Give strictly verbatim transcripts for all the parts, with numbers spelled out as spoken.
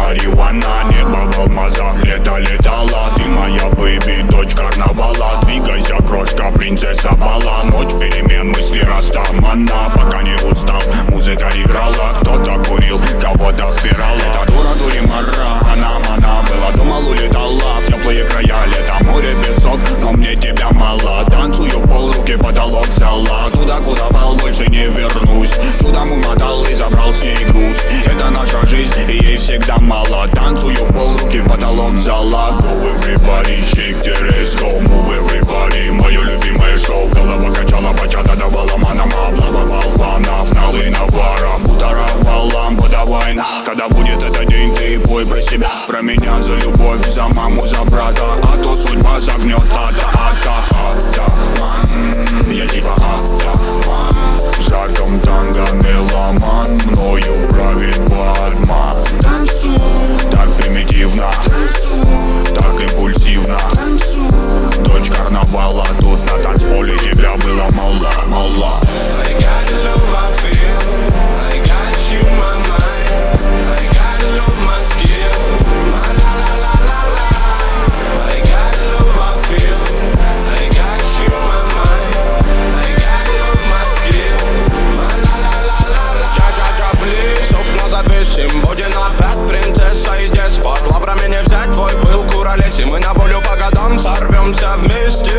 марихуана. Небо в алмазах, лето летала. Ты моя бэйби, дочь карнавала. Двигайся, крошка, принцесса бала. Ночь перемен, мысли растамана. Пока не устал, музыка играла. Кто-то курил, кого-то впирала. Эта дура дуримара, она мана была. Думал, улетала в теплые края. Лето, море, песок, но мне тебя мало. Танцую в пол, руки потолок взяла. Туда, куда пал, больше не вернусь. Чудом умотал и забрал с ней груз. Это наша жизнь, и ей всегда мало. Танцую в пол, руки потолок взяла. Go everybody, shake the ass, go move everybody. Мое любимое шоу, голова качала, бачата давала манам. Облавывал ванов, налы наваров, уторовал лампу, давай на. Когда будет этот день, ты пой про себя, про меня, за любовь, за маму, за брата. А то судьба загнет ада, ада, ада. Я типа атаман, в жарком танго меломан. Мною правит бармен. Танцуй, так примитивно, танцуй, так импульсивно, танцуй. Дочь карнавала, тут на танцполе тебя было мало, мало. I got the love I feel, I got you in my mind, I got the love my skill, my la la la la la. I got the love I feel, I got you in my mind, I got the love my skill, my la la la la la. Ча-ча-ча, плиз, окна запишем, будем опять принцесса и деспот. Лаврами не взять твой пыл, куролеси, мы на волю по годам сорвемся вместе.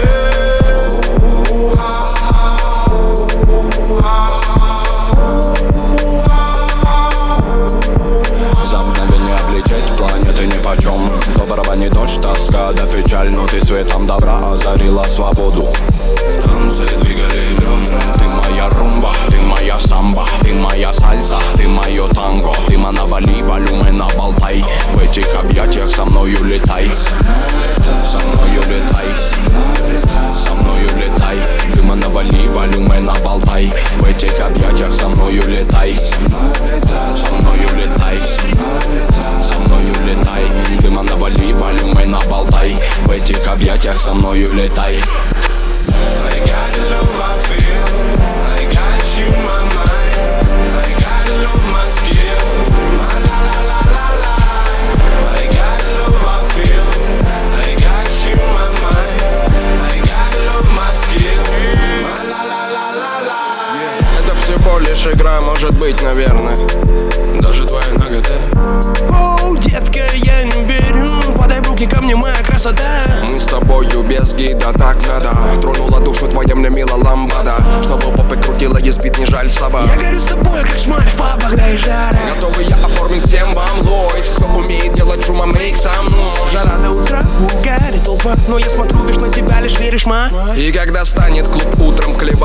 Планеты нипочем, доброго не дождь, тоска да печаль. Но ты светом добра озарила свободу. В танце двигали бедра. Ты моя румба, ты моя самба, ты моя сальса, ты мое танго. Ты навали, волюмена болтай. В этих объятиях со мною летай. Со мною летай, со мною летай. Ты навали, волюмена болтай. В этих объятиях со мною летай. Со мною летай, со мною летай. Дыма навали, волюмена болтай. В этих объятиях со мною летай. I got the love I feel, I got you in my mind, I got the love my skill, my la la la la la. I got the love I feel, I got you in my mind, I got the love my skill, my la la la la la. Это всего лишь игра, может быть, наверное. Даже твоя нагота. Оу, детка, я не верю. Подай в руки ко мне, моя красота. Мы с тобою без гида, так надо. Тронула душу твоя мне мила ламбада. Чтобы попы крутила, ездить не жаль слабо. Я горю с тобой, как шмаль в пабах, да и жара. Готовы я оформить всем вам лойс. Кто умеет делать шума, мейк со мной. Жара до утра, угарит толпа. Но я смотрю, видишь на тебя, лишь веришь, ма. И когда станет клуб утром клевать,